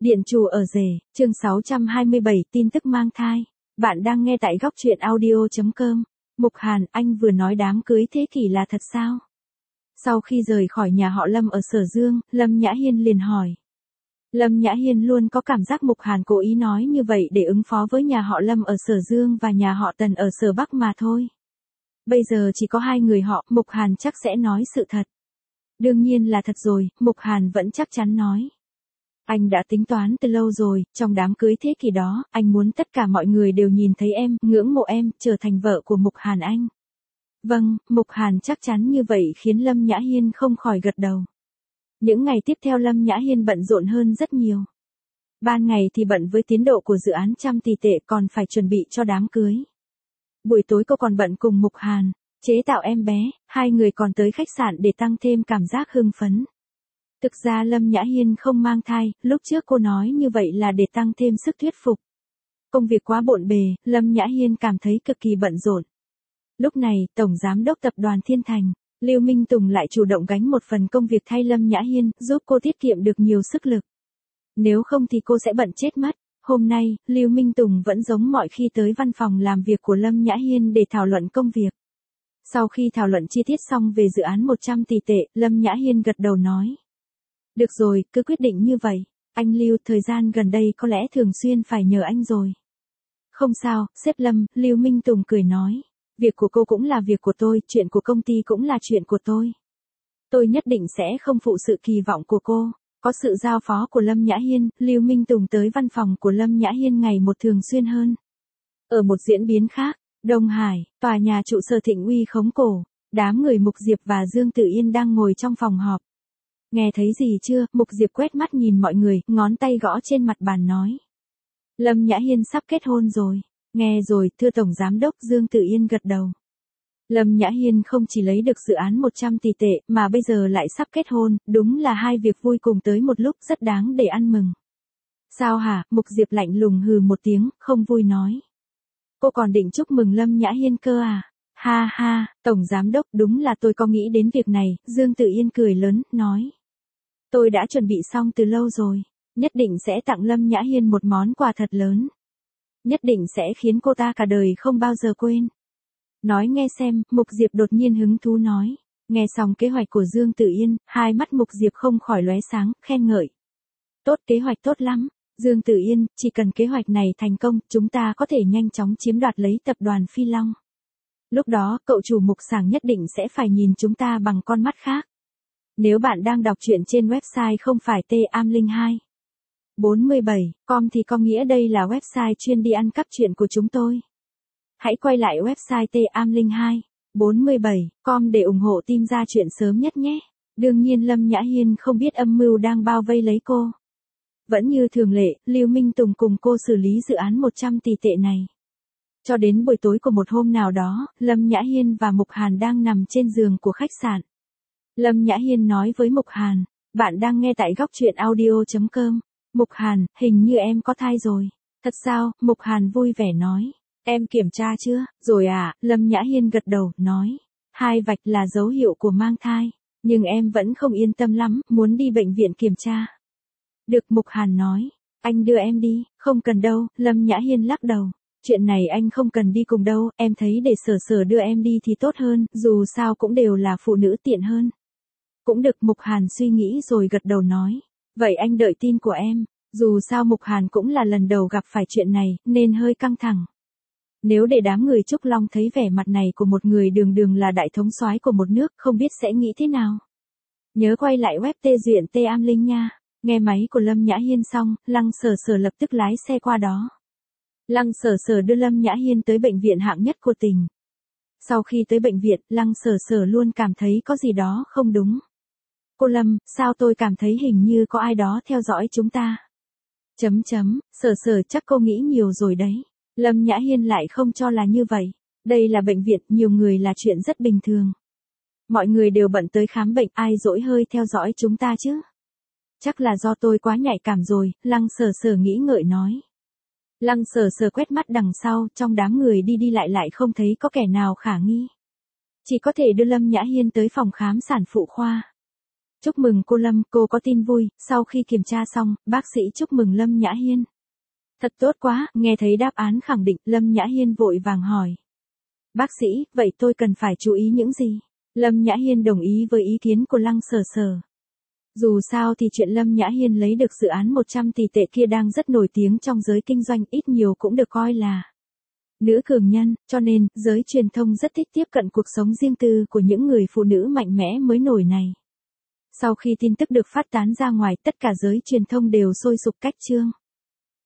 Điện chủ ở rể, chương 627, tin tức mang thai. Bạn đang nghe tại góc truyện audio.com. Mục Hàn, anh vừa nói đám cưới thế kỷ là thật sao? Sau khi rời khỏi nhà họ Lâm ở Sở Dương, Lâm Nhã Hiên liền hỏi. Lâm Nhã Hiên luôn có cảm giác Mục Hàn cố ý nói như vậy để ứng phó với nhà họ Lâm ở Sở Dương và nhà họ Tần ở Sở Bắc mà thôi. Bây giờ chỉ có hai người họ, Mục Hàn chắc sẽ nói sự thật. Đương nhiên là thật rồi, Mục Hàn vẫn chắc chắn nói. Anh đã tính toán từ lâu rồi, trong đám cưới thế kỷ đó, anh muốn tất cả mọi người đều nhìn thấy em, ngưỡng mộ em, trở thành vợ của Mục Hàn anh. Vâng, Mục Hàn chắc chắn như vậy khiến Lâm Nhã Hiên không khỏi gật đầu. Những ngày tiếp theo Lâm Nhã Hiên bận rộn hơn rất nhiều. Ban ngày thì bận với tiến độ của dự án 100 tỷ tệ còn phải chuẩn bị cho đám cưới. Buổi tối cô còn bận cùng Mục Hàn, chế tạo em bé, hai người còn tới khách sạn để tăng thêm cảm giác hưng phấn. Thực ra Lâm Nhã Hiên không mang thai, lúc trước cô nói như vậy là để tăng thêm sức thuyết phục. Công việc quá bộn bề, Lâm Nhã Hiên cảm thấy cực kỳ bận rộn. Lúc này, Tổng Giám đốc Tập đoàn Thiên Thành, Lưu Minh Tùng lại chủ động gánh một phần công việc thay Lâm Nhã Hiên, giúp cô tiết kiệm được nhiều sức lực. Nếu không thì cô sẽ bận chết mất. Hôm nay, Lưu Minh Tùng vẫn giống mọi khi tới văn phòng làm việc của Lâm Nhã Hiên để thảo luận công việc. Sau khi thảo luận chi tiết xong về dự án 100 tỷ tệ, Lâm Nhã Hiên gật đầu nói. Được rồi, cứ quyết định như vậy. Anh Lưu, thời gian gần đây có lẽ thường xuyên phải nhờ anh rồi. Không sao, sếp Lâm, Lưu Minh Tùng cười nói. Việc của cô cũng là việc của tôi, chuyện của công ty cũng là chuyện của tôi. Tôi nhất định sẽ không phụ sự kỳ vọng của cô. Có sự giao phó của Lâm Nhã Hiên, Lưu Minh Tùng tới văn phòng của Lâm Nhã Hiên ngày một thường xuyên hơn. Ở một diễn biến khác, Đông Hải, tòa nhà trụ sở Thịnh Uy khống cổ, đám người Mục Diệp và Dương Tử Yên đang ngồi trong phòng họp. Nghe thấy gì chưa? Mục Diệp quét mắt nhìn mọi người, ngón tay gõ trên mặt bàn nói. Lâm Nhã Hiên sắp kết hôn rồi. Nghe rồi, thưa Tổng Giám đốc. Dương Tử Yên gật đầu. Lâm Nhã Hiên không chỉ lấy được dự án 100 tỷ tệ, mà bây giờ lại sắp kết hôn, đúng là hai việc vui cùng tới một lúc rất đáng để ăn mừng. Sao hả? Mục Diệp lạnh lùng hừ một tiếng, không vui nói. Cô còn định chúc mừng Lâm Nhã Hiên cơ à? Ha ha, Tổng Giám đốc, đúng là tôi có nghĩ đến việc này. Dương Tử Yên cười lớn, nói. Tôi đã chuẩn bị xong từ lâu rồi, nhất định sẽ tặng Lâm Nhã Hiên một món quà thật lớn. Nhất định sẽ khiến cô ta cả đời không bao giờ quên. Nói nghe xem, Mục Diệp đột nhiên hứng thú nói. Nghe xong kế hoạch của Dương Tử Yên, hai mắt Mục Diệp không khỏi lóe sáng, khen ngợi. Tốt, kế hoạch tốt lắm. Dương Tử Yên, chỉ cần kế hoạch này thành công, chúng ta có thể nhanh chóng chiếm đoạt lấy tập đoàn Phi Long. Lúc đó, cậu chủ Mục Sảng nhất định sẽ phải nhìn chúng ta bằng con mắt khác. Nếu bạn đang đọc truyện trên website không phải T-am02 47.com thì có nghĩa đây là website chuyên đi ăn cắp truyện của chúng tôi. Hãy quay lại website T-am02 47.com để ủng hộ team ra chuyện sớm nhất nhé. Đương nhiên Lâm Nhã Hiên không biết âm mưu đang bao vây lấy cô. Vẫn như thường lệ, Lưu Minh Tùng cùng cô xử lý dự án 100 tỷ tệ này. Cho đến buổi tối của một hôm nào đó, Lâm Nhã Hiên và Mục Hàn đang nằm trên giường của khách sạn. Lâm Nhã Hiên nói với Mục Hàn, bạn đang nghe tại góc truyện audio.com. Mục Hàn, hình như em có thai rồi. Thật sao? Mục Hàn vui vẻ nói. Em kiểm tra chưa? Rồi à? Lâm Nhã Hiên gật đầu, nói. 2 vạch là dấu hiệu của mang thai. Nhưng em vẫn không yên tâm lắm, muốn đi bệnh viện kiểm tra. Được, Mục Hàn nói. Anh đưa em đi. Không cần đâu, Lâm Nhã Hiên lắc đầu. Chuyện này anh không cần đi cùng đâu, em thấy để Sở Sở đưa em đi thì tốt hơn, dù sao cũng đều là phụ nữ tiện hơn. Cũng được, Mục Hàn suy nghĩ rồi gật đầu nói. Vậy anh đợi tin của em. Dù sao Mục Hàn cũng là lần đầu gặp phải chuyện này, nên hơi căng thẳng. Nếu để đám người Trúc Long thấy vẻ mặt này của một người đường đường là đại thống soái của một nước, không biết sẽ nghĩ thế nào. Nhớ quay lại web tê duyện T-am Linh nha. Nghe máy của Lâm Nhã Hiên xong, Lăng Sở Sở lập tức lái xe qua đó. Lăng Sở Sở đưa Lâm Nhã Hiên tới bệnh viện hạng nhất của tỉnh. Sau khi tới bệnh viện, Lăng Sở Sở luôn cảm thấy có gì đó không đúng. Cô Lâm, sao tôi cảm thấy hình như có ai đó theo dõi chúng ta? Sở Sở chắc cô nghĩ nhiều rồi đấy. Lâm Nhã Hiên lại không cho là như vậy. Đây là bệnh viện, nhiều người là chuyện rất bình thường. Mọi người đều bận tới khám bệnh, ai dỗi hơi theo dõi chúng ta chứ? Chắc là do tôi quá nhạy cảm rồi, Lăng Sở Sở nghĩ ngợi nói. Lăng Sở Sở quét mắt đằng sau, trong đám người đi đi lại không thấy có kẻ nào khả nghi. Chỉ có thể đưa Lâm Nhã Hiên tới phòng khám sản phụ khoa. Chúc mừng cô Lâm, cô có tin vui, sau khi kiểm tra xong, bác sĩ chúc mừng Lâm Nhã Hiên. Thật tốt quá, nghe thấy đáp án khẳng định, Lâm Nhã Hiên vội vàng hỏi. Bác sĩ, vậy tôi cần phải chú ý những gì? Lâm Nhã Hiên đồng ý với ý kiến của Lăng Sở Sở. Dù sao thì chuyện Lâm Nhã Hiên lấy được dự án 100 tỷ tệ kia đang rất nổi tiếng trong giới kinh doanh, ít nhiều cũng được coi là nữ cường nhân, cho nên giới truyền thông rất thích tiếp cận cuộc sống riêng tư của những người phụ nữ mạnh mẽ mới nổi này. Sau khi tin tức được phát tán ra ngoài, tất cả giới truyền thông đều sôi sục cách trương.